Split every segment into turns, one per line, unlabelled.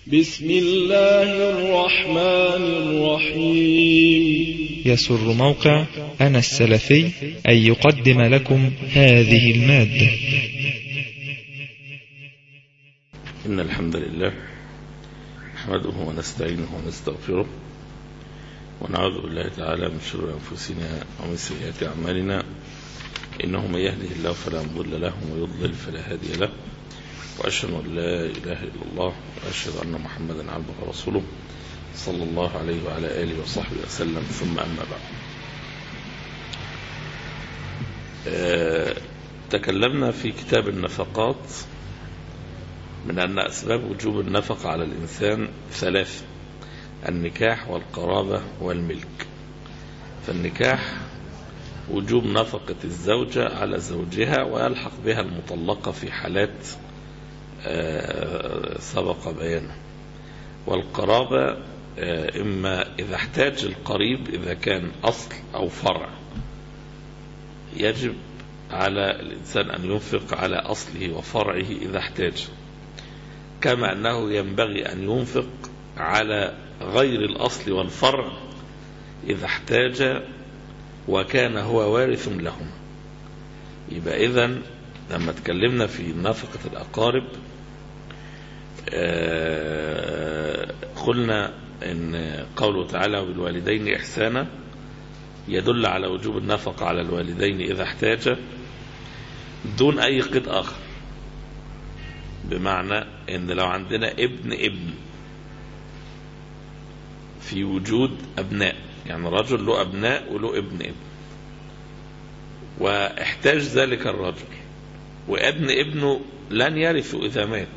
بسم الله الرحمن الرحيم.
يسر موقع أنا السلفي أن يقدم لكم هذه المادة.
إن الحمد لله نحمده ونستعينه ونستغفره ونعوذ بالله تعالى من شرور أنفسنا ومن سيئات أعمالنا، إنه من يهده الله فلا مضل له ومن يضلل فلا هادي له، وأشهد أن لا إله إلا الله وأشهد أن محمدا عبده ورسوله صلى الله عليه وعلى آله وصحبه وسلم، ثم أما بعد. تكلمنا في كتاب النفقات من أن أسباب وجوب النفقة على الإنسان ثلاثة: النكاح والقرابة والملك. فالنكاح وجوب نفقة الزوجة على زوجها ويلحق بها المطلقة في حالات سبق بيانه. والقرابة إما إذا احتاج القريب، إذا كان أصل أو فرع، يجب على الإنسان أن ينفق على أصله وفرعه إذا احتاج، كما أنه ينبغي أن ينفق على غير الأصل والفرع إذا احتاج وكان هو وارث لهم. يبقى إذن لما تكلمنا في نفقة الأقارب قلنا إن قوله تعالى بالوالدين إحسانا يدل على وجوب النفقة على الوالدين إذا احتاج دون أي قيد آخر، بمعنى إن لو عندنا ابن في وجود أبناء، يعني رجل له أبناء وله ابن واحتاج ذلك الرجل، ابنه لن يرث إذا مات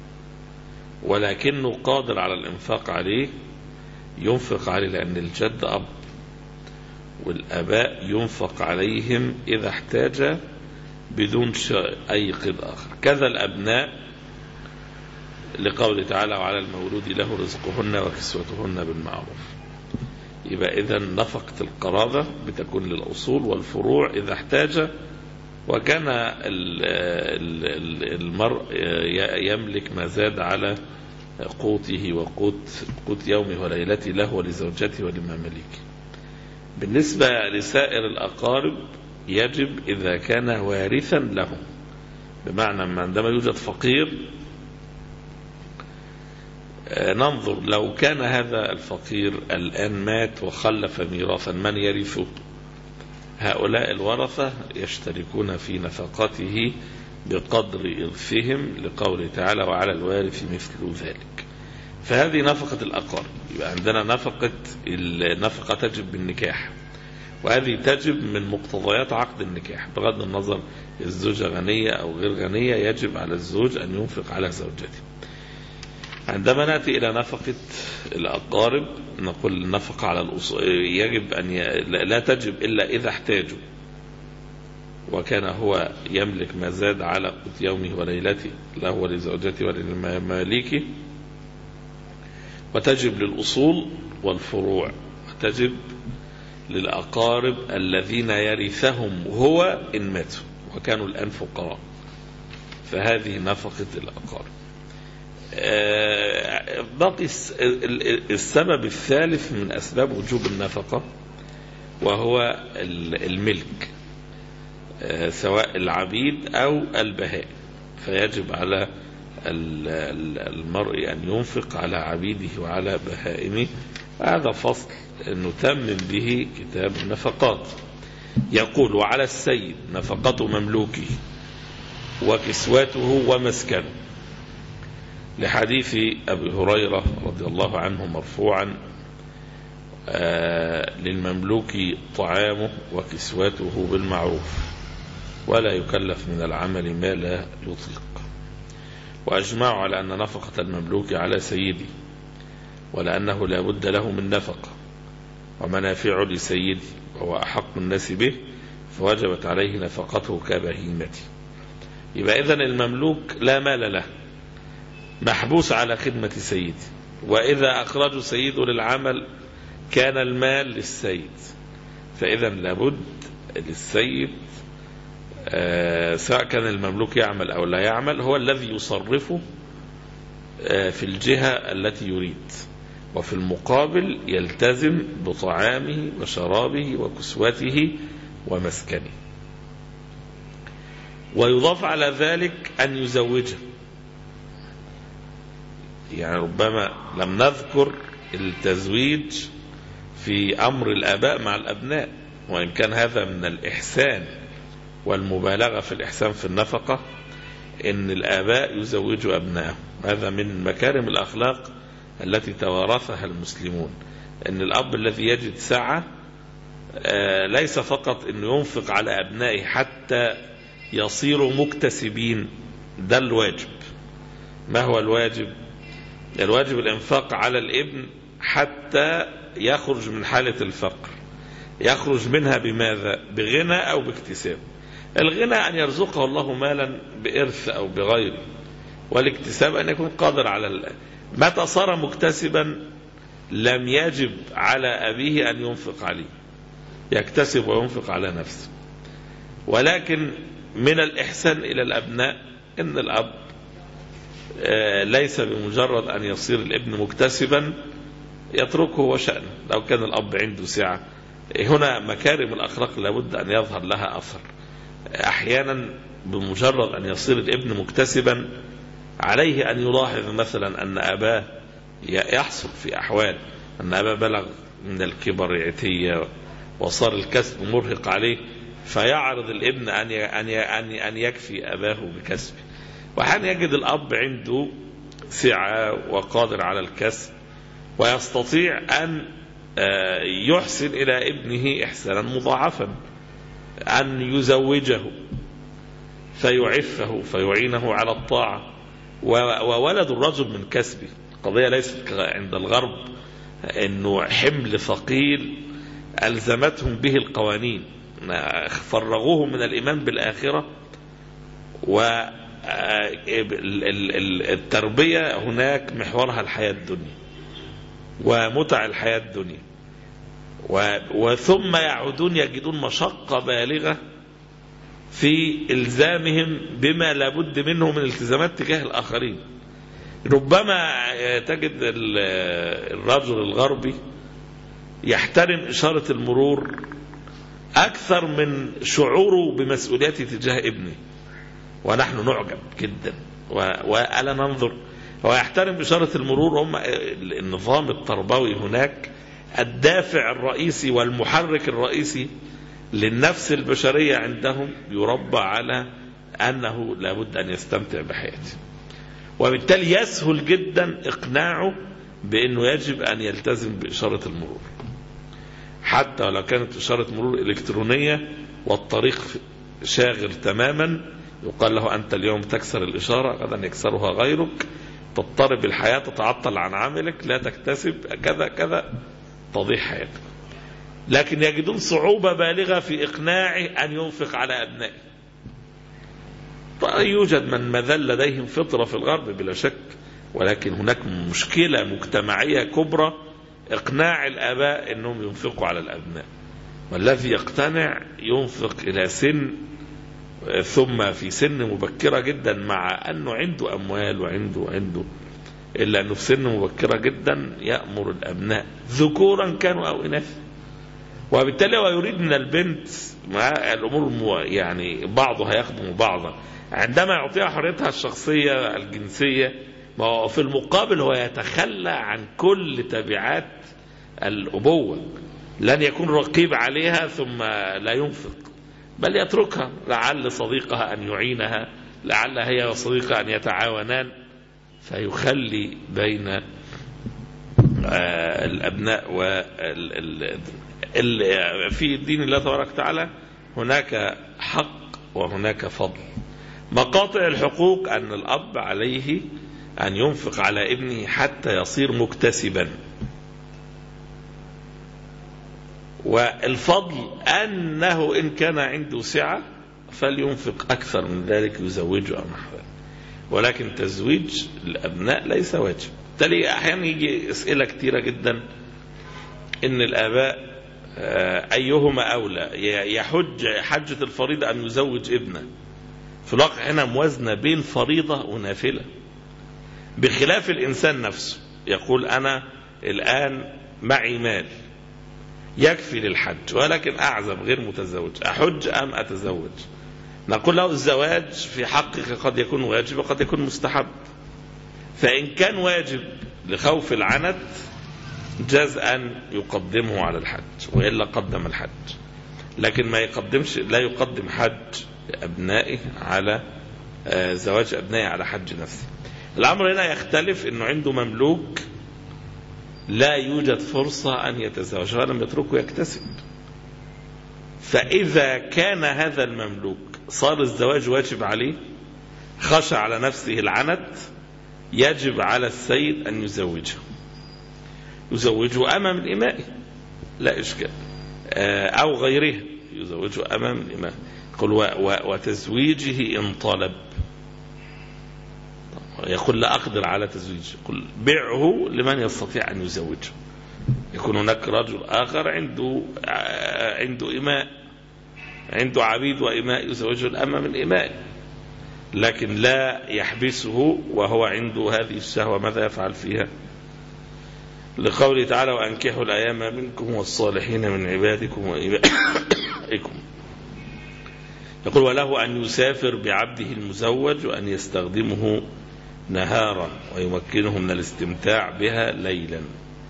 ولكنه قادر على الإنفاق عليه، ينفق عليه، لأن الجد أب والآباء ينفق عليهم إذا احتاج بدون أي قيد آخر. كذا الأبناء لقوله تعالى وعلى المولود له رزقهن وكسوتهن بالمعروف. يبقى إذن نفقة القرابة بتكون للأصول والفروع إذا احتاج وكان المرء يملك ما زاد على قوته وقوت يومه وليلته له ولزوجته ولمماليكه. بالنسبة لسائر الأقارب يجب إذا كان وارثا لهم، بمعنى عندما يوجد فقير ننظر لو كان هذا الفقير الآن مات وخلف ميراثا من يرثه؟ هؤلاء الورثة يشتركون في نفقته بقدر إرثهم، لقوله تعالى وعلى الوارث مثل ذلك. فهذه نفقة الأقارب. يبقى عندنا النفقة تجب بالنكاح، وهذه تجب من مقتضيات عقد النكاح بغض النظر الزوجة غنية أو غير غنية، يجب على الزوج أن ينفق على زوجته. عندما نأتي إلى نفقة الأقارب نقول النفقة على الأصول يجب أن لا تجب إلا إذا احتاجوا وكان هو يملك ما زاد على قوت يومه وليلته له ولزوجته ولمماليكه، وتجب للأصول والفروع، وتجب للأقارب الذين يرثهم هو إن ماتوا وكانوا الآن فقراء. فهذه نفقة الأقارب. باقي السبب الثالث من أسباب وجوب النفقة وهو الملك، سواء العبيد أو البهائم. فيجب على المرء أن ينفق على عبيده وعلى بهائمه. هذا فصل نتمم به كتاب النفقات. يقول وعلى السيد نفقة مملوكه وكسوته ومسكنه، لحديث أبي هريرة رضي الله عنه مرفوعا للمملوك طعامه وكسوته بالمعروف ولا يكلف من العمل ما لا يطيق. وأجمعوا على أن نفقة المملوك على سيدي، ولأنه لا بد له من نفقة ومنافع لسيدي وهو أحق الناس به، فوجبت عليه نفقته كبهيمته. يبقى إذن المملوك لا مال له، محبوس على خدمة سيدي، وإذا أخرجوا سيده للعمل كان المال للسيد. فإذا لابد للسيد سواء كان المملوك يعمل أو لا يعمل هو الذي يصرفه في الجهة التي يريد، وفي المقابل يلتزم بطعامه وشرابه وكسوته ومسكنه. ويضاف على ذلك أن يزوجه، يعني ربما لم نذكر التزويج في أمر الآباء مع الأبناء، وإن كان هذا من الإحسان والمبالغة في الإحسان في النفقة، إن الآباء يزوجوا أبنائهم. هذا من مكارم الأخلاق التي توارثها المسلمون، إن الأب الذي يجد سعة ليس فقط إنه ينفق على أبنائه حتى يصيروا مكتسبين، ده الواجب. ما هو الواجب؟ الواجب الإنفاق على الابن حتى يخرج من حالة الفقر. يخرج منها بماذا؟ بغنى أو باكتساب. الغنى أن يرزقه الله مالا بإرث أو بغيره، والاكتساب أن يكون قادر على متى صار مكتسبا لم يجب على أبيه أن ينفق عليه، يكتسب وينفق على نفسه. ولكن من الإحسان إلى الأبناء إن الأب ليس بمجرد أن يصير الابن مكتسبا يتركه وشأنه. لو كان الأب عنده سعة، هنا مكارم الأخلاق لابد أن يظهر لها أثر. أحيانا بمجرد أن يصير الابن مكتسبا عليه أن يلاحظ مثلا أن أباه يحصل في أحوال أن أباه بلغ من الكبر عتية وصار الكسب مرهق عليه، فيعرض الابن أن يكفي أباه بكسبه. وأحيانا يجد الأب عنده سعة وقادر على الكسب ويستطيع أن يحسن إلى ابنه إحسانا مضاعفا، أن يزوجه فيعفه فيعينه على الطاعة. وولد الرجل من كسبه. القضية ليست عند الغرب أنه حمل ثقيل ألزمتهم به القوانين، فرغوه من الإيمان بالآخرة، والتربية هناك محورها الحياة الدنيا ومتع الحياة الدنيا، وثم يعودون يجدون مشقة بالغة في إلزامهم بما لابد منه من التزامات تجاه الآخرين. ربما تجد الرجل الغربي يحترم إشارة المرور أكثر من شعوره بمسؤوليته تجاه ابنه، ونحن نعجب جدا وألا ننظر. هو يحترم إشارة المرور. هم النظام التربوي هناك الدافع الرئيسي والمحرك الرئيسي للنفس البشرية عندهم يربى على أنه لابد أن يستمتع بحياته، وبالتالي يسهل جدا إقناعه بأنه يجب أن يلتزم بإشارة المرور، حتى ولو كانت إشارة مرور إلكترونية والطريق شاغر تماما. يقال له أنت اليوم تكسر الإشارة، غدا يكسرها غيرك، تضطرب الحياة، تتعطل عن عملك، لا تكتسب كذا كذا، تضيع حياتك. لكن يجدون صعوبة بالغة في إقناعه أن ينفق على أبنائه. يوجد من مازال لديهم فطرة في الغرب بلا شك، ولكن هناك مشكلة مجتمعية كبرى إقناع الآباء أنهم ينفقوا على الأبناء. والذي يقتنع ينفق إلى سن، ثم في سن مبكرة جدا، مع أنه عنده أموال وعنده إلا أنه في سن مبكرة جدا يأمر الأبناء ذكورا كانوا أو إناثا. وبالتالي هو يريد من البنت مع الأمور يعني بعضها يخدم بعضا. عندما يعطيها حريتها الشخصية الجنسية، في المقابل هو يتخلى عن كل تبعات الأبوة. لن يكون رقيب عليها ثم لا ينفق، بل يتركها، لعل صديقها أن يعينها، لعل هي وصديقها أن يتعاونان، فيخلي بين الأبناء في دين الله تبارك وتعالى هناك حق وهناك فضل. مقاطع الحقوق أن الأب عليه أن ينفق على ابنه حتى يصير مكتسبا، والفضل أنه إن كان عنده سعة فلينفق أكثر من ذلك يزوجه أو نحوه. ولكن تزويج الأبناء ليس واجب. بالتالي أحيانا يجي أسئلة كثيرة جدا إن الآباء أيهما أولى، يحج حجة الفريضة أن يزوج ابنه. في الواقع هنا موازنة بين فريضة ونافلة. بخلاف الإنسان نفسه يقول أنا الآن معي مال يكفي للحج ولكن أعزب غير متزوج، أحج أم أتزوج؟ نقول له الزواج في حقك قد يكون واجب وقد يكون مستحب، فإن كان واجب لخوف العنت جاز أن يقدمه على الحج وإلا قدم الحج، لكن ما يقدمش، لا يقدم حج أبنائه على زواج أبنائه على حج نفسه. الأمر هنا يختلف، إنه عنده مملوك لا يوجد فرصة أن يتزوج ولم يتركه يكتسب، فإذا كان هذا المملوك صار الزواج واجب عليه، خشى على نفسه العنت، يجب على السيد أن يزوجه أمام الإماء لا إشكال، أو غيره يزوجه أمام الإماء. يقول وتزويجه إن طلب، يقول لا أقدر على تزويجه، يقول بيعه لمن يستطيع أن يزوجه. يكون هناك رجل آخر عنده إماء، عنده عبيد وإماء، يزوجه الأمام الإماء، لكن لا يحبسه وهو عنده هذه الشهوة. ماذا يفعل فيها؟ لقوله تعالى وأنكحوا الأيام منكم والصالحين من عبادكم وإمائكم. يقول وله أن يسافر بعبده المزوج وأن يستخدمه نهارا ويمكنه من الاستمتاع بها ليلا.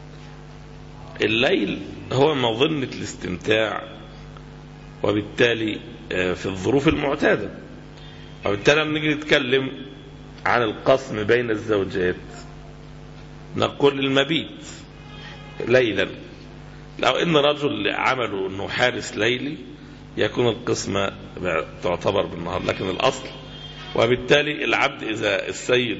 الليل هو مظنة الاستمتاع، وبالتالي في الظروف المعتادة، وبالتالي لما نيجي نتكلم عن القسم بين الزوجات نقول المبيت ليلا. لو ان رجل عمله انه حارس ليلي يكون القسمة تعتبر بالنهار، لكن الاصل، وبالتالي العبد اذا السيد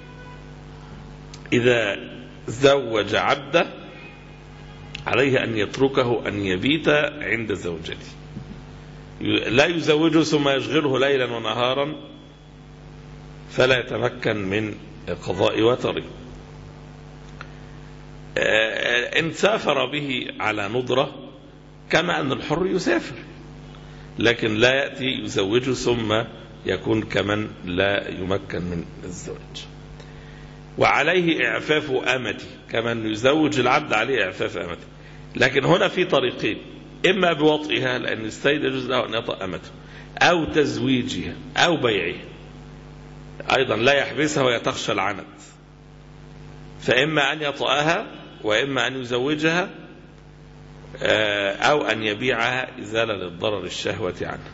اذا زوج عبده عليه ان يتركه ان يبيت عند زوجته، لا يزوجه ثم يشغله ليلا ونهارا فلا يتمكن من قضاء وتره. إن سافر به على ندرة كما أن الحر يسافر، لكن لا يأتي يزوجه ثم يكون كمن لا يمكن من الزواج. وعليه إعفاف أمته، كمن يزوج العبد عليه إعفاف أمته، لكن هنا في طريقين، إما بوطئها لأن السيد يجوز له أن يطأ أمته، أو تزويجها أو بيعها، أيضا لا يحبسها ويتخشى العنت، فإما أن يطأها وإما أن يزوجها أو أن يبيعها إزالة للضرر الشهوة عنها.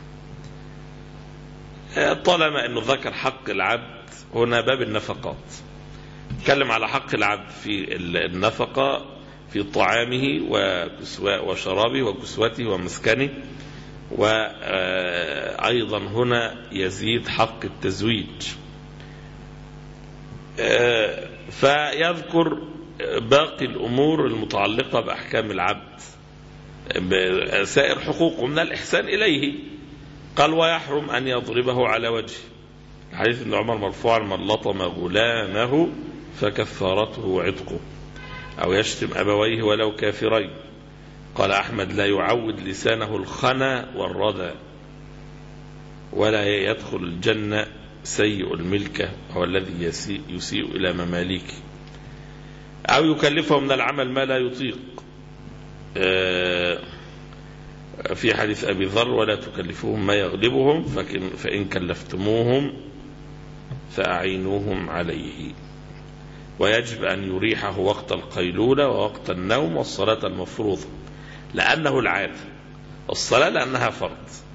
طالما أنه ذكر حق العبد هنا باب النفقات، تكلم على حق العبد في النفقة في طعامه وشرابه وكسوته ومسكنه، وأيضا هنا يزيد حق التزويج، فيذكر باقي الأمور المتعلقة بأحكام العبد سائر حقوقه من الإحسان إليه. قال ويحرم أن يضربه على وجهه، حديث ابن عمر مرفوعا من لطم غلامه فكفارته عتقه، أو يشتم أبويه ولو كافرين. قال أحمد لا يعود لسانه الخنا والردى، ولا يدخل الجنة سيء الملكة هو الذي يسيء إلى مماليكه، أو يكلفه من العمل ما لا يطيق، في حديث أبي ذر ولا تكلفوهم ما يغلبهم فإن كلفتموهم فأعينوهم عليه. ويجب أن يريحه وقت القيلولة ووقت النوم والصلاة المفروضة، لأنه العادة، الصلاة لأنها فرض،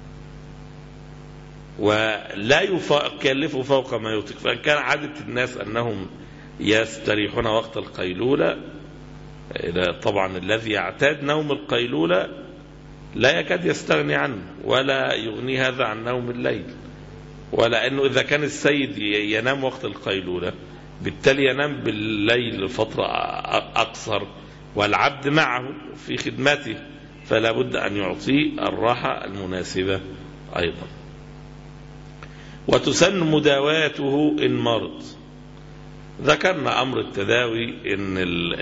ولا يكلف فوق ما يطيق. فإن كان عادة الناس أنهم يستريحون وقت القيلولة، طبعا الذي يعتاد نوم القيلولة لا يكاد يستغني عنه ولا يغني هذا عن نوم الليل، ولا أنه إذا كان السيد ينام وقت القيلولة بالتالي ينام بالليل فترة أقصر والعبد معه في خدمته، فلا بد أن يعطيه الراحة المناسبة أيضا. وتسن مداواته إن مرض. ذكرنا أمر التداوي، إن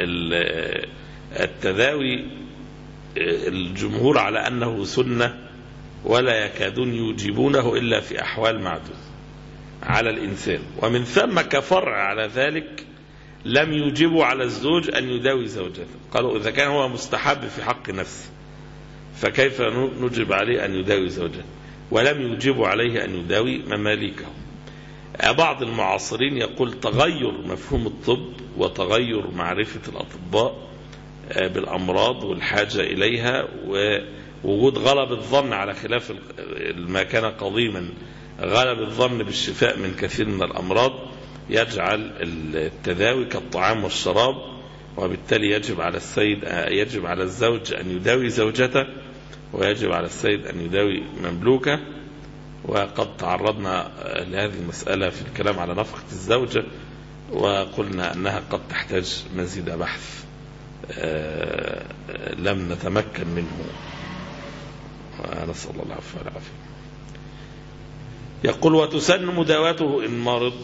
التداوي الجمهور على أنه سنة ولا يكادون يوجبونه إلا في أحوال معدودة. على الإنسان، ومن ثم كفرع على ذلك لم يجبوا على الزوج أن يداوي زوجته. قالوا إذا كان هو مستحب في حق نفسه فكيف نجب عليه أن يداوي زوجته؟ ولم يجبوا عليه أن يداوي مماليكه. بعض المعاصرين يقول تغير مفهوم الطب وتغير معرفة الأطباء بالأمراض والحاجة إليها ووجود غلب الظن على خلاف ما كان قديما غلب الظن بالشفاء من كثير من الأمراض يجعل التداوي كالطعام والشراب، وبالتالي يجب على الزوج أن يداوي زوجته، ويجب على السيد أن يداوي مملوكه. وقد تعرضنا لهذه المسألة في الكلام على نفقة الزوجة، وقلنا أنها قد تحتاج مزيد بحث لم نتمكن منه، ونسأل الله العفو والعافية. يقول وتسن مداواته إن مرض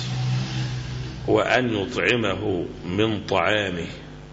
وأن يطعمه من طعامه.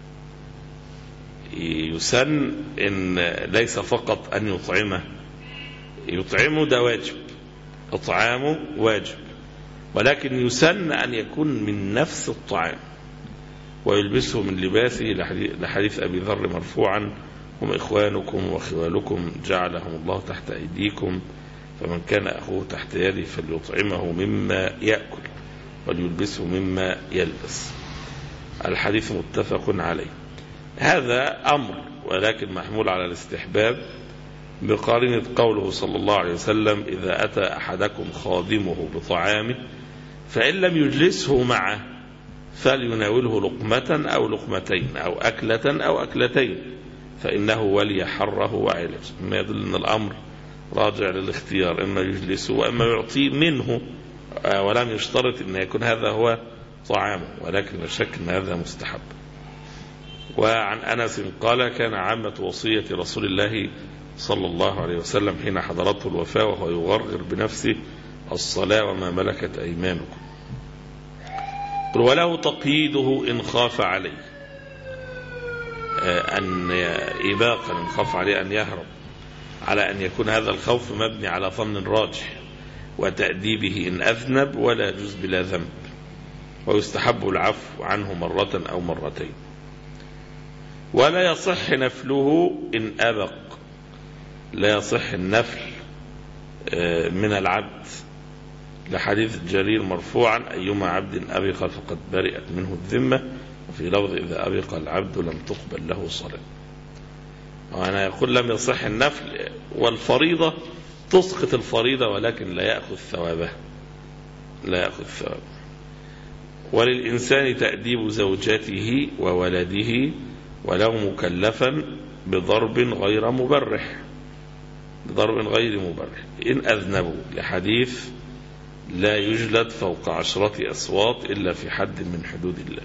يسن إن ليس فقط أن يطعمه ده واجب، إطعامه واجب، ولكن يسن أن يكون من نفس الطعام ويلبسه من لباسه، لحديث أبي ذر مرفوعا هم إخوانكم وخوالكم جعلهم الله تحت أيديكم، فمن كان أخوه تحت يده فليطعمه مما يأكل وليلبسه مما يلبس. الحديث متفق عليه. هذا أمر ولكن محمول على الاستحباب بقارنة قوله صلى الله عليه وسلم إذا أتى أحدكم خادمه بطعامه فإن لم يجلسه معه فليناوله لقمة أو لقمتين أو أكلة أو أكلتين فإنه ولي حره وعلج. ما يدل أن الأمر راجع للاختيار، إما يجلسه وإما يعطيه منه، ولم يشترط أن يكون هذا هو طعامه، ولكن لا شك أن هذا مستحب. وعن أنس قال كان عامة وصية رسول الله صلى الله عليه وسلم حين حضرته الوفاة وهو يغرغر بنفسه الصلاة وما ملكت أيمانكم. وله تقييده إن خاف عليه أن إباقا، إن خاف عليه أن يهرب، على أن يكون هذا الخوف مبني على ظن راجح، وتأديبه إن أذنب ولا يجوز بلا ذنب، ويستحب العفو عنه مرة أو مرتين. ولا يصح نفله إن أبق، لا يصح النفل من العبد، لحديث جرير مرفوعا أيما عبد أبق فقد برئت منه الذمة، وفي لفظ إذا أبق العبد لم تقبل له صلاة. وأنا يقول لم يصح النفل، والفريضة تسقط الفريضة ولكن لا يأخذ ثوابه، لا يأخذ ثوابه. وللإنسان تأديب زوجته وولده ولو مكلفا بضرب غير مبرح، بضرب غير مبرح إن أذنبوا، لحديث لا يجلد فوق 10 أصوات إلا في حد من حدود الله.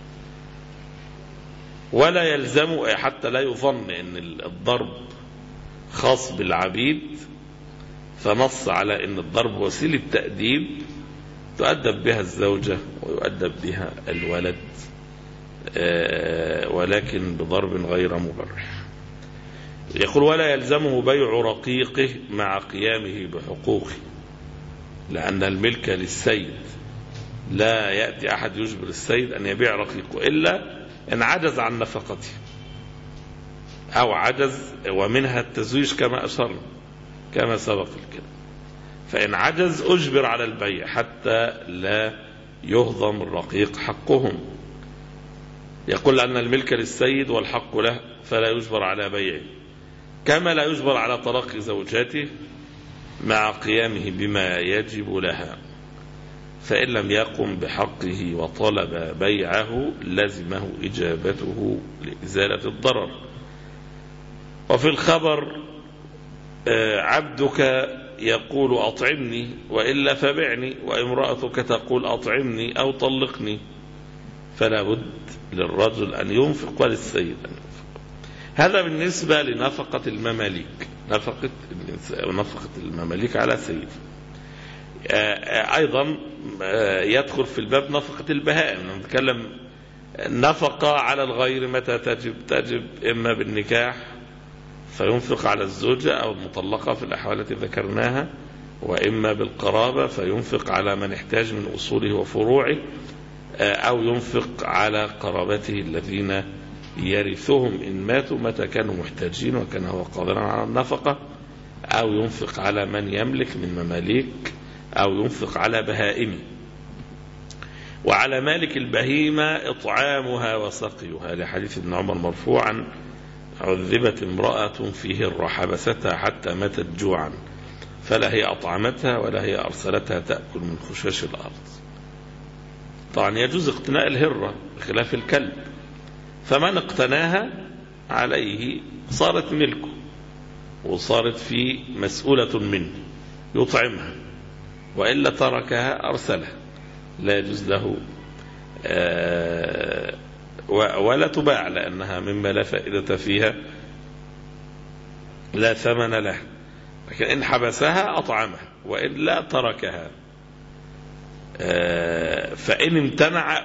ولا يلزم، حتى لا يظن أن الضرب خاص بالعبيد فنص على أن الضرب وسيلة تأديب تؤدب بها الزوجة ويؤدب بها الولد، ولكن بضرب غير مبرح. يقول ولا يلزمه بيع رقيقه مع قيامه بحقوقه، لأن الملك للسيد، لا يأتي أحد يجبر السيد أن يبيع رقيقه إلا إن عجز عن نفقته أو عجز، ومنها التزويج كما أشرنا كما سبق الكلام، فإن عجز أجبر على البيع حتى لا يهضم الرقيق حقهم. يقول أن الملك للسيد والحق له فلا يجبر على بيعه، كما لا يجبر على طلاق زوجاته مع قيامه بما يجب لها، فإن لم يقم بحقه وطلب بيعه لزمه إجابته لإزالة الضرر. وفي الخبر عبدك يقول أطعمني وإلا فبعني، وامرأتك تقول أطعمني أو طلقني، فلا بد للرجل أن ينفق وللسيد أن ينفق. هذا بالنسبة لنفقة المماليك، نفقة المماليك على سيد. أيضا يدخل في الباب نفقة البهائم، نتكلم نفقة على الغير متى تجب إما بالنكاح فينفق على الزوجة أو المطلقة في الأحوال التي ذكرناها، وإما بالقرابة فينفق على من احتاج من أصوله وفروعه، أو ينفق على قرابته الذين يرثهم إن ماتوا متى كانوا محتاجين وكان هو قادرا على النفقة، أو ينفق على من يملك من مماليك، أو ينفق على بهائمه. وعلى مالك البهيمة إطعامها وسقيها، لحديث ابن عمر مرفوعا: عذبت امرأة في هرة حبستها حتى ماتت جوعا، فلا هي أطعمتها ولا هي أرسلتها تأكل من خشاش الأرض. طبعا يجوز اقتناء الهرة بخلاف الكلب، فمن اقتناها عليه صارت ملكه وصارت في مسؤولة منه يطعمها، وإلا تركها أرسلها، لا يجوز له ولا تباع لأنها مما لا فائدة فيها لا ثمن لها، لكن إن حبسها أطعمها وإلا تركها. فإن امتنع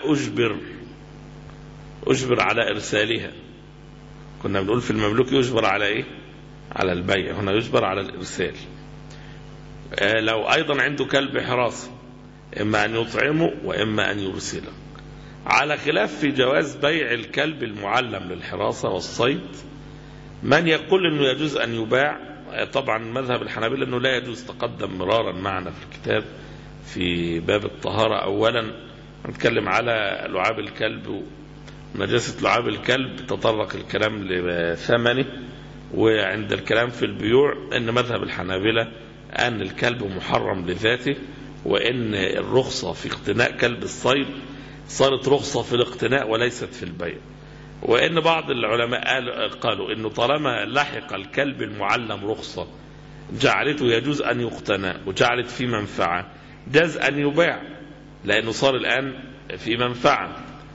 أجبر على إرسالها. كنا بنقول في المملوك يجبر على إيه؟ على البيع، هنا يجبر على الإرسال. لو أيضا عنده كلب حراسة إما أن يطعمه وإما أن يرسله، على خلاف في جواز بيع الكلب المعلم للحراسة والصيد. من يقول أنه يجوز أن يباع، طبعا مذهب الحنابلة أنه لا يجوز، تقدم مرارا معنا في الكتاب في باب الطهارة. أولا نتكلم على لعاب الكلب ونجاسة لعاب الكلب، تطرق الكلام لثمنه. وعند الكلام في البيوع أن مذهب الحنابلة أن الكلب محرم لذاته، وأن الرخصة في اقتناء كلب الصيد صارت رخصة في الاقتناء وليست في البيع. وأن بعض العلماء قالوا أنه طالما لحق الكلب المعلم رخصة جعلته يجوز أن يقتنى وجعلت فيه منفعة، جاز أن يباع لأنه صار الآن في منفعة.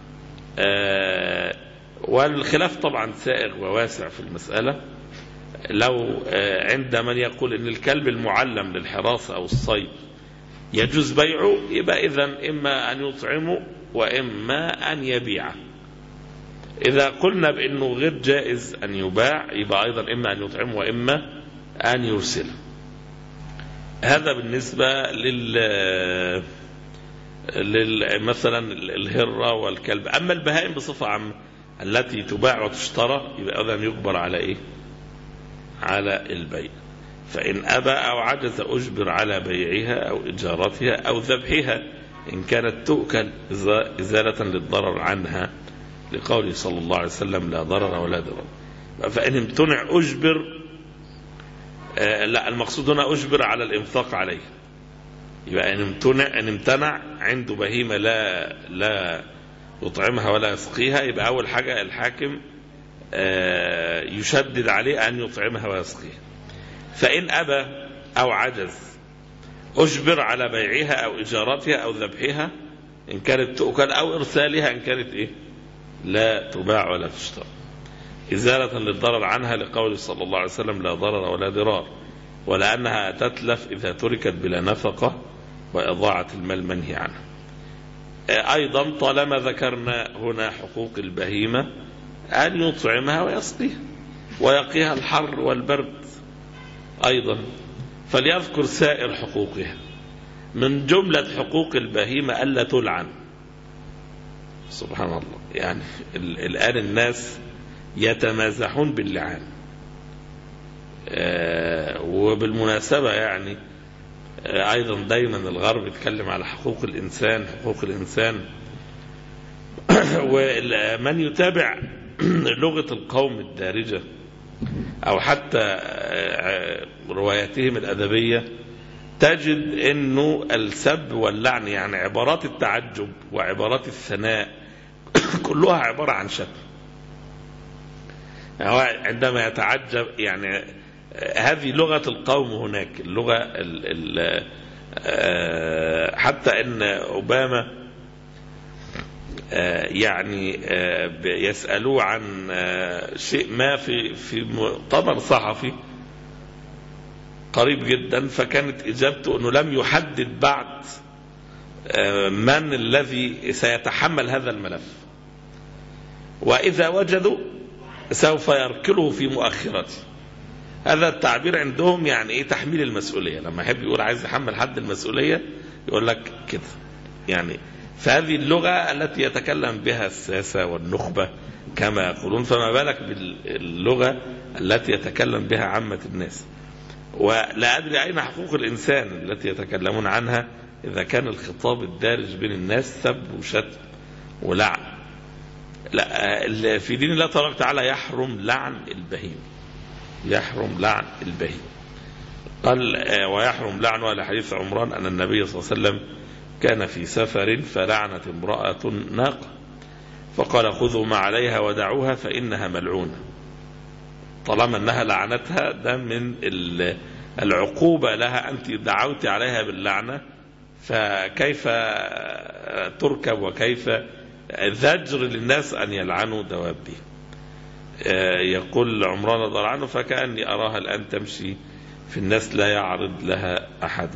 والخلاف طبعا سائغ وواسع في المسألة. لو عند من يقول أن الكلب المعلم للحراسة أو الصيد يجوز بيعه، يبقى إذن إما أن يطعمه وإما أن يبيعه. إذا قلنا بأنه غير جائز أن يباع، يبقى أيضا إما أن يطعمه وإما أن يرسله. هذا بالنسبة مثلا الهرة والكلب. أما البهائم بصفة عامة التي تباع وتشترى يبقى أيضا يجبر على إيه؟ على البيع. فإن أبى أو عجز أجبر على بيعها أو إجارتها أو ذبحها إن كانت تؤكل إزالة للضرر عنها، لقوله صلى الله عليه وسلم: لا ضرر ولا ضرر. فإن امتنع أجبر، لا، المقصود هنا أجبر على الإنفاق عليه. يبقى إن امتنع عنده بهيمة لا يطعمها ولا يسقيها، يبقى أول حاجة الحاكم يشدد عليه أن يطعمها ويسقيها. فإن أبى أو عجز أجبر على بيعها أو إجارتها أو ذبحها إن كانت تؤكل أو إرسالها إن كانت إيه؟ لا تباع ولا تشترى، إزالة للضرر عنها، لقول صلى الله عليه وسلم: لا ضرر ولا ضرار، ولأنها تتلف إذا تركت بلا نفقة وإضاعة المال منهي عنها. أيضا طالما ذكرنا هنا حقوق البهيمة أن يطعمها ويسقيها ويقيها الحر والبرد أيضا، فليذكر سائر حقوقها. من جملة حقوق البهيمة ألا تلعن. سبحان الله، يعني الآن الناس يتمازحون باللعان. وبالمناسبة يعني أيضا دايما الغرب يتكلم على حقوق الإنسان، حقوق الإنسان. ومن يتابع لغة القوم الدارجة أو حتى رواياتهم الأدبية تجد أنه السب واللعن، يعني عبارات التعجب وعبارات الثناء كلها عبارة عن شتم. عندما يتعجب، يعني هذه لغة القوم هناك، اللغة حتى أن أوباما يعني يسألوه عن شيء ما في مؤتمر صحفي قريب جدا، فكانت إجابته أنه لم يحدد بعد من الذي سيتحمل هذا الملف، وإذا وجدوا سوف يركله في مؤخرته. هذا التعبير عندهم يعني ايه تحميل المسؤولية. لما يحب يقول عايز يحمل حد المسؤولية يقول لك كده. يعني فهذه اللغة التي يتكلم بها الساسة والنخبة كما يقولون، فما بالك باللغة التي يتكلم بها عامة الناس. ولا أدري أين حقوق الإنسان التي يتكلمون عنها إذا كان الخطاب الدارج بين الناس سب وشتم ولعن. لا، في دين الله تبارك وتعالى يحرم لعن البهيم، يحرم لعن البهيم. قال ويحرم لعنها لحديث عمران أن النبي صلى الله عليه وسلم كان في سفر فلعنت امرأة ناقة فقال خذوا ما عليها ودعوها فإنها ملعونة. طالما أنها لعنتها ده من العقوبة لها، أنت دعوت عليها باللعنة، فكيف تركب وكيف زجر للناس أن يلعنوا دوابه. يقول عمران رضي الله عنه فكأني أراها الآن تمشي في الناس لا يعرض لها أحد.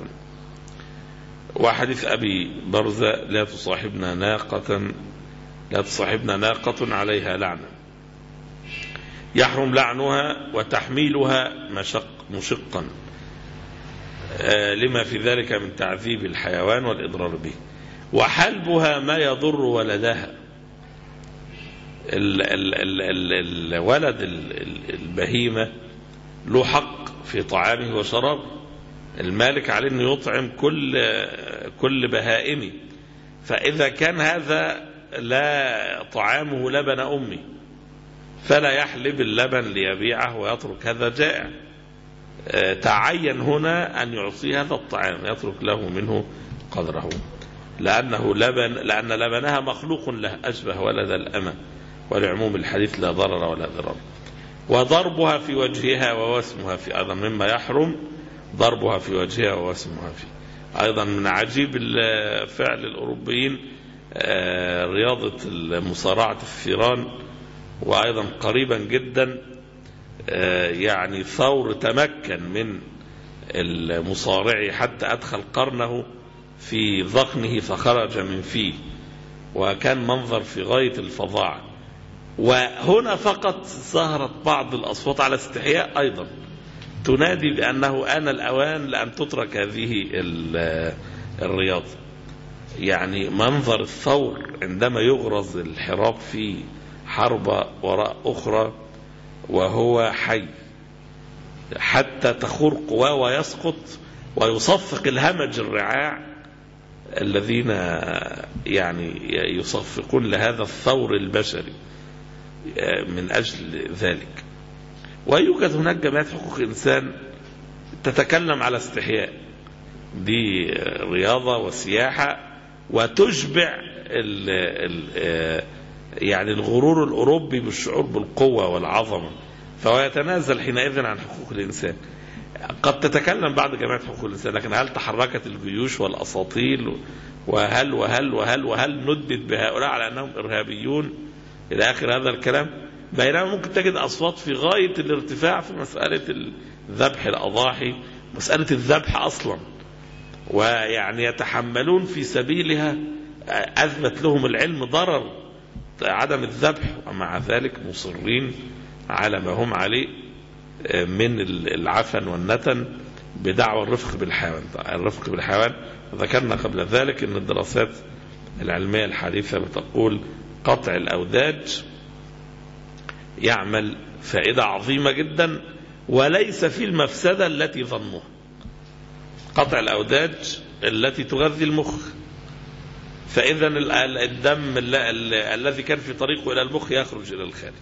وحديث أبي برزة لا تصاحبنا ناقة عليها لعنة. يحرم لعنها وتحميلها مشقا لما في ذلك من تعذيب الحيوان والإضرار به. وحلبها ما يضر ولدها. الولد البهيمة له حق في طعامه وشرابه. المالك عليه أنه يطعم كل بهائمه، فإذا كان هذا لا طعامه لبن أمي فلا يحلب اللبن ليبيعه ويترك هذا جائع. تعين هنا أن يعطي هذا الطعام، يترك له منه قدره، لأن لبنها مخلوق له أشبه ولد الأمة، ولعموم الحديث لا ضرر ولا ضرر. وضربها في وجهها ووسمها في أيضا مما يحرم ضربها في وجهها ووسمها فيه. أيضا من عجيب فعل الأوروبيين رياضة مصارعة الثيران، وأيضا قريبا جدا يعني ثور تمكن من المصارع حتى أدخل قرنه في ذقنه فخرج من فيه، وكان منظر في غاية الفظاعة. وهنا فقط ظهرت بعض الأصوات على استحياء أيضا تنادي بأنه آن الأوان لأن تترك هذه الرياضة. يعني منظر الثور عندما يغرز الحراب في حرب وراء أخرى وهو حي حتى تخور قواه ويسقط ويصفق الهمج الرعاع الذين يعني يصفقون لهذا الثور البشري من أجل ذلك. ويوجد هناك جمعيات حقوق الإنسان تتكلم على استحياء، دي رياضة وسياحة وتشبع يعني الغرور الأوروبي بالشعور بالقوة والعظمة، فهو يتنازل حينئذ عن حقوق الإنسان. قد تتكلم بعض جمعيات حقوق الإنسان، لكن هل تحركت الجيوش والأساطيل وهل وهل وهل وهل ندت بهؤلاء على أنهم إرهابيون إلى آخر هذا الكلام؟ بينما ممكن تجد أصوات في غاية الارتفاع في مسألة ذبح الأضاحي، مسألة الذبح أصلا، ويعني يتحملون في سبيلها أثبت لهم العلم ضرر عدم الذبح، ومع ذلك مصرين على ما هم عليه من العفن والنتن بدعوى الرفق بالحيوان. الرفق بالحيوان ذكرنا قبل ذلك أن الدراسات العلمية الحديثة بتقول قطع الأوداج يعمل فائدة عظيمة جدا وليس في المفسدة التي ظنوها. قطع الأوداج التي تغذي المخ، فإذا الدم الذي كان في طريقه إلى المخ يخرج إلى الخارج.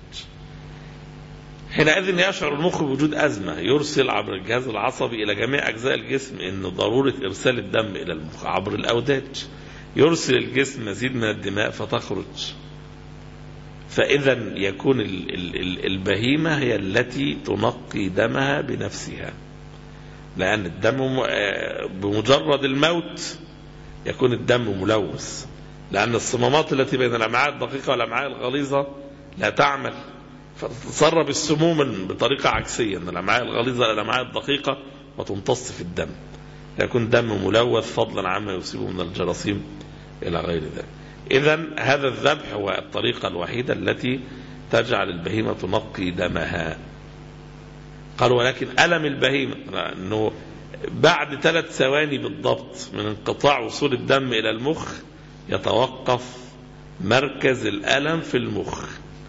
حينئذ يشعر المخ بوجود أزمة، يرسل عبر الجهاز العصبي إلى جميع أجزاء الجسم إن ضرورة إرسال الدم إلى المخ عبر الأوداج. يرسل الجسم مزيد من الدماء فتخرج. فإذا يكون البهيمة هي التي تنقي دمها بنفسها، لأن الدم بمجرد الموت يكون الدم ملوث، لأن الصمامات التي بين الأمعاء الدقيقة والأمعاء الغليظة لا تعمل، فتتسرب السموم بطريقة عكسية من الأمعاء الغليظة إلى الأمعاء الدقيقة وتمتص في الدم، يكون الدم ملوث فضلا عما يصيبه من الجراثيم إلى غير ذلك. إذن هذا الذبح هو الطريقة الوحيدة التي تجعل البهيمة تنقي دمها. قالوا ولكن ألم البهيمة، أنه بعد 3 ثواني بالضبط من انقطاع وصول الدم إلى المخ يتوقف مركز الألم في المخ.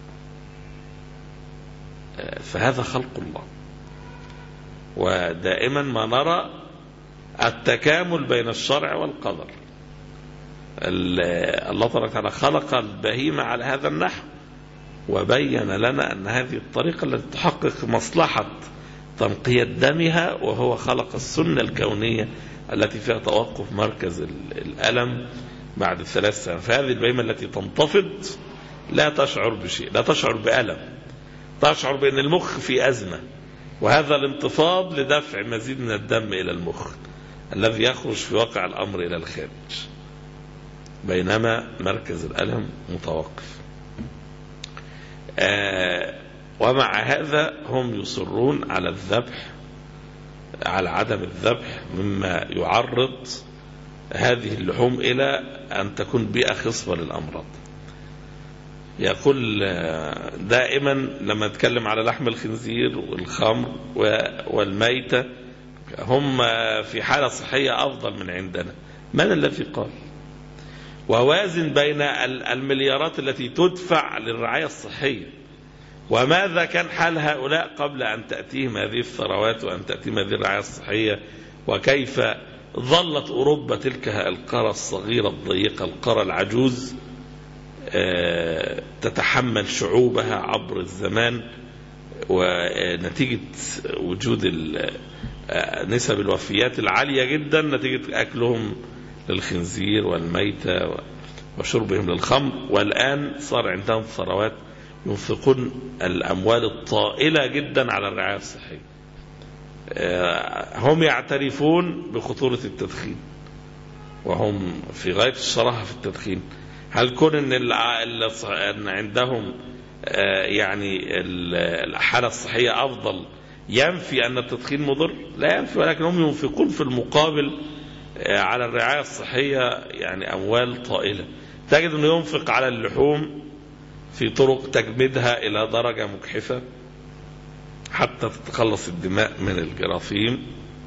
فهذا خلق الله. ودائما ما نرى التكامل بين الشرع والقدر. الله تبارك وتعالى خلق البهيمة على هذا النحو، وبين لنا أن هذه الطريقة التي تحقق مصلحة تنقية دمها، وهو خلق السنة الكونية التي فيها توقف مركز الألم بعد 3 سنوات. فهذه البهيمة التي تنتفض لا تشعر بشيء، لا تشعر بألم، تشعر بأن المخ في أزمة، وهذا الانتفاض لدفع مزيد من الدم إلى المخ الذي يخرج في واقع الأمر إلى الخارج، بينما مركز الألم متوقف. ومع هذا هم يصرون على الذبح، على عدم الذبح، مما يعرض هذه اللحوم إلى أن تكون بيئة خصبة للأمراض. يقول دائما لما نتكلم على لحم الخنزير والخمر والميتة هم في حالة صحية أفضل من عندنا، من الذي قال؟ ووازن بين المليارات التي تدفع للرعاية الصحية، وماذا كان حال هؤلاء قبل أن تأتيهم هذه الثروات وأن تأتيهم هذه الرعاية الصحية، وكيف ظلت أوروبا تلك القارة الصغيرة الضيقة، القارة العجوز، تتحمل شعوبها عبر الزمان، ونتيجة وجود نسب الوفيات العالية جدا نتيجة أكلهم للخنزير والميتة وشربهم للخمر. والآن صار عندهم ثروات ينفقون الأموال الطائلة جدا على الرعاية الصحية. هم يعترفون بخطورة التدخين، وهم في غاية الشراهة في التدخين. هل كون أن عندهم يعني الحالة الصحية أفضل ينفي أن التدخين مضر؟ لا ينفي، ولكن هم ينفقون في المقابل على الرعاية الصحية يعني أموال طائلة. تجد أنه ينفق على اللحوم في طرق تجميدها إلى درجة مجحفة حتى تتخلص الدماء من الجراثيم،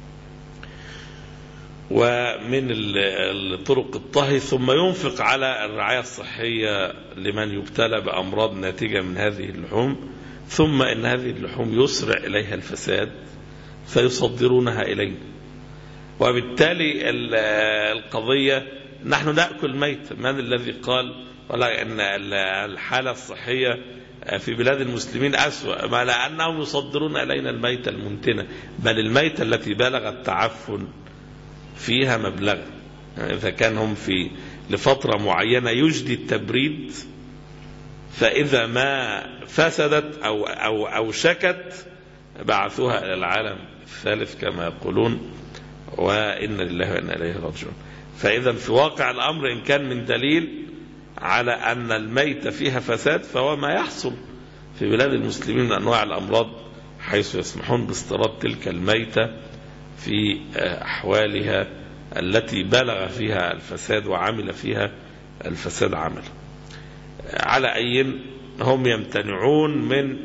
ومن الطرق الطهي، ثم ينفق على الرعاية الصحية لمن يبتلى بأمراض ناتجة من هذه اللحوم، ثم إن هذه اللحوم يسرع إليها الفساد فيصدرونها إلينا. وبالتالي القضية نحن نأكل ميت. من الذي قال ولا أن الحالة الصحية في بلاد المسلمين أسوأ؟ ما لأنهم يصدرون إلينا الميتة المنتنة، بل الميتة التي بلغ التعفن فيها مبلغ. يعني إذا كان هم في لفترة معينة يجدي التبريد، فإذا ما فسدت أو شكت بعثوها إلى العالم الثالث كما يقولون، وإن لله وإنا إليه راجعون. فإذا في واقع الأمر إن كان من دليل على أن الميتة فيها فساد، فهو ما يحصل في بلاد المسلمين من أنواع الأمراض، حيث يسمحون باستيراد تلك الميتة في أحوالها التي بلغ فيها الفساد وعمل فيها الفساد عمل. على أي هم يمتنعون من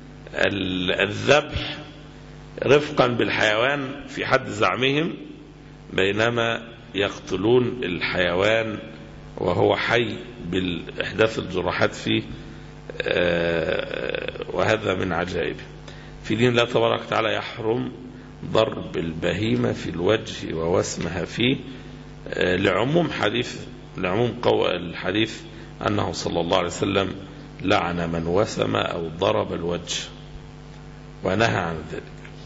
الذبح رفقا بالحيوان في حد زعمهم، بينما يقتلون الحيوان وهو حي بالإحداث الجراحات فيه. وهذا من عجائبه. في دين الله تبارك وتعالى يحرم ضرب البهيمة في الوجه ووسمها فيه، لعموم الحديث أنه صلى الله عليه وسلم لعن من وسم أو ضرب الوجه ونهى عن ذلك.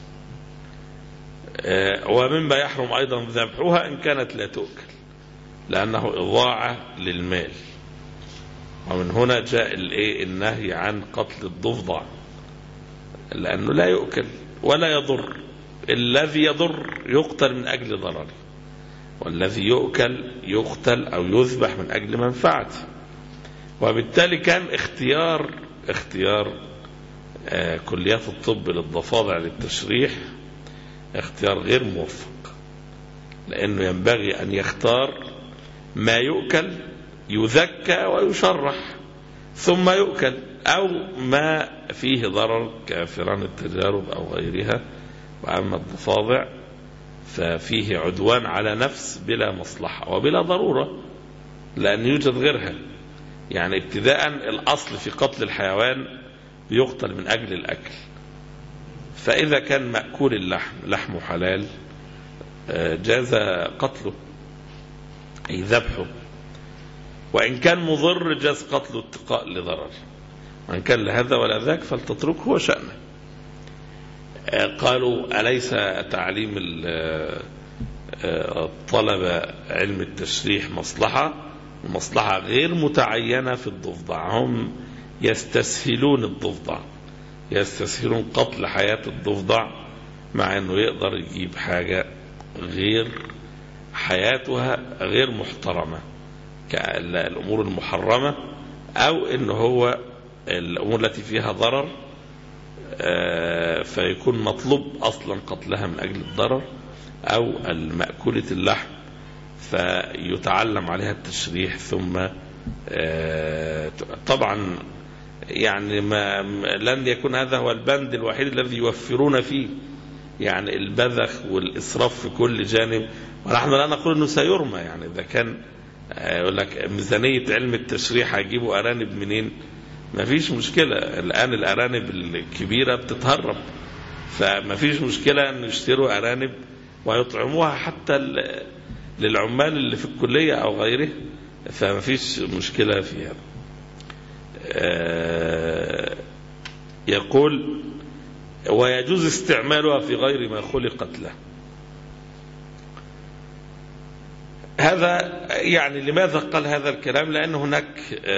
ومما يحرم أيضا ذبحها إن كانت لا تؤكل، لأنه إضاعة للمال. ومن هنا جاء النهي عن قتل الضفدع، لأنه لا يؤكل ولا يضر. الذي يضر يقتل من أجل ضرره، والذي يؤكل يقتل أو يذبح من أجل منفعته. وبالتالي كان اختيار كليات الطب للضفادع للتشريح اختيار غير موفق، لأنه ينبغي أن يختار ما يؤكل يذكى ويشرح، ثم يؤكل، أو ما فيه ضرر كفيران التجارب أو غيرها. وأما الضفادع ففيه عدوان على نفس بلا مصلحة وبلا ضرورة، لأن يوجد غيرها. يعني ابتداء الأصل في قتل الحيوان يقتل من أجل الأكل، فإذا كان مأكول اللحم لحمه حلال جاز قتله أي ذبحه، وإن كان مضر جاز قتله اتقاء لضرر، وإن كان لهذا ولا ذاك فلتتركه وشأنه. قالوا أليس تعليم الطلبة علم التشريح مصلحة؟ المصلحة غير متعينة في الضفدع، هم يستسهلون الضفدع، يستسهلون قتل حياة الضفدع، مع أنه يقدر يجيب حاجة غير حياتها غير محترمة كالأمور المحرمة، أو أنه هو الأمور التي فيها ضرر فيكون مطلوب أصلا قتلها من أجل الضرر، أو المأكولة اللحم فيتعلم عليها التشريح. ثم طبعا يعني لن يكون هذا هو البند الوحيد الذي يوفرون فيه، يعني البذخ والإسراف في كل جانب، ونحن لا نقول أنه سيرمى. يعني إذا كان يقول لك ميزانية علم التشريح هيجيبوا أرانب منين؟ ما فيش مشكلة، الآن الأرانب الكبيرة بتتهرب، فما فيش مشكلة أن يشتروا أرانب ويطعموها حتى للعمال اللي في الكلية أو غيره، فما فيش مشكلة في هذا. يقول ويجوز استعمالها في غير ما خلقت له. هذا يعني لماذا قال هذا الكلام؟ لأن هناك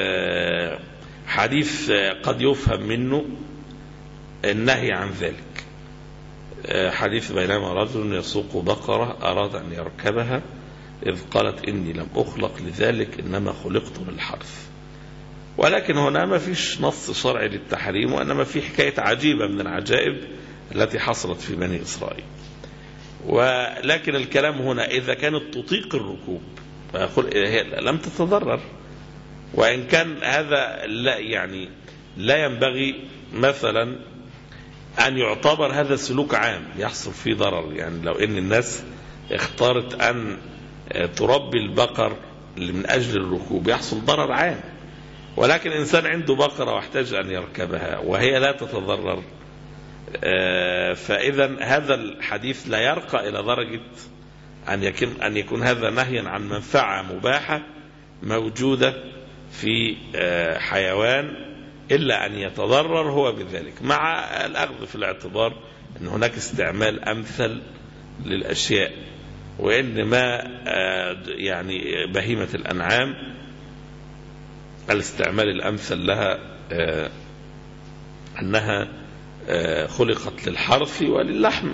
حديث قد يفهم منه النهي عن ذلك. حديث بينما رجل يسوق بقرة أراد أن يركبها إذ قالت إني لم أخلق لذلك إنما خلقت للحرث. ولكن هنا ما فيش نص شرعي للتحريم، وإنما في حكاية عجيبة من العجائب التي حصلت في بني إسرائيل. ولكن الكلام هنا إذا كانت تطيق الركوب لم تتضرر، وإن كان هذا لا ينبغي مثلا أن يعتبر هذا سلوك عام يحصل فيه ضرر. يعني لو إن الناس اختارت أن تربي البقر من أجل الركوب يحصل ضرر عام، ولكن إنسان عنده بقرة واحتاج أن يركبها وهي لا تتضرر، فإذا هذا الحديث لا يرقى إلى درجة أن يكون هذا نهيا عن منفعة مباحة موجودة في حيوان إلا أن يتضرر هو بذلك، مع الأخذ في الاعتبار أن هناك استعمال أمثل للأشياء، وإن ما يعني بهيمة الأنعام الاستعمال الأمثل لها أنها خلقت للحرث وللحم،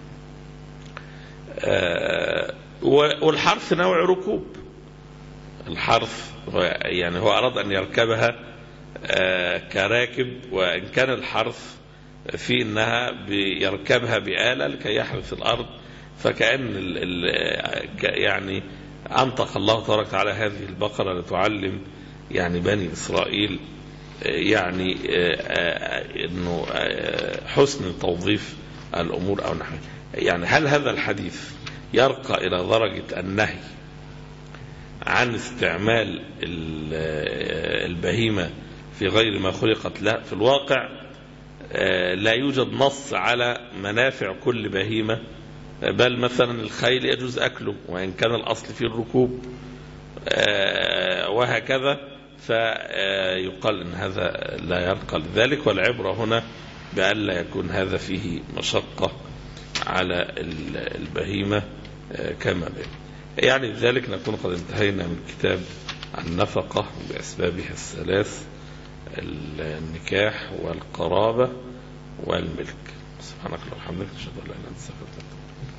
والحرث نوع ركوب. الحرث يعني هو أراد أن يركبها كراكب، وإن كان الحرث في أنها يركبها بآلة لكي يحرث الأرض، فكأن يعني أنطق الله تبارك وتعالى هذه البقرة لتعلم يعني بني إسرائيل يعني إنه حسن توظيف الأمور أو نحو. يعني هل هذا الحديث يرقى إلى درجة النهي عن استعمال البهيمة في غير ما خلقت له؟ في الواقع لا يوجد نص على منافع كل بهيمة، بل مثلا الخيل يجوز أكله وإن كان الأصل فيه الركوب، وهكذا. فيقال إن هذا لا يرقى لذلك، والعبرة هنا بأن لا يكون هذا فيه مشقة على البهيمة كما بين. يعني لذلك نكون قد انتهينا من كتاب النفقة بأسبابها الثلاث: النكاح والقرابة والملك. سبحانك اللهم وبحمدك، أشهد أن لا إله إلا أنت، أستغفرك.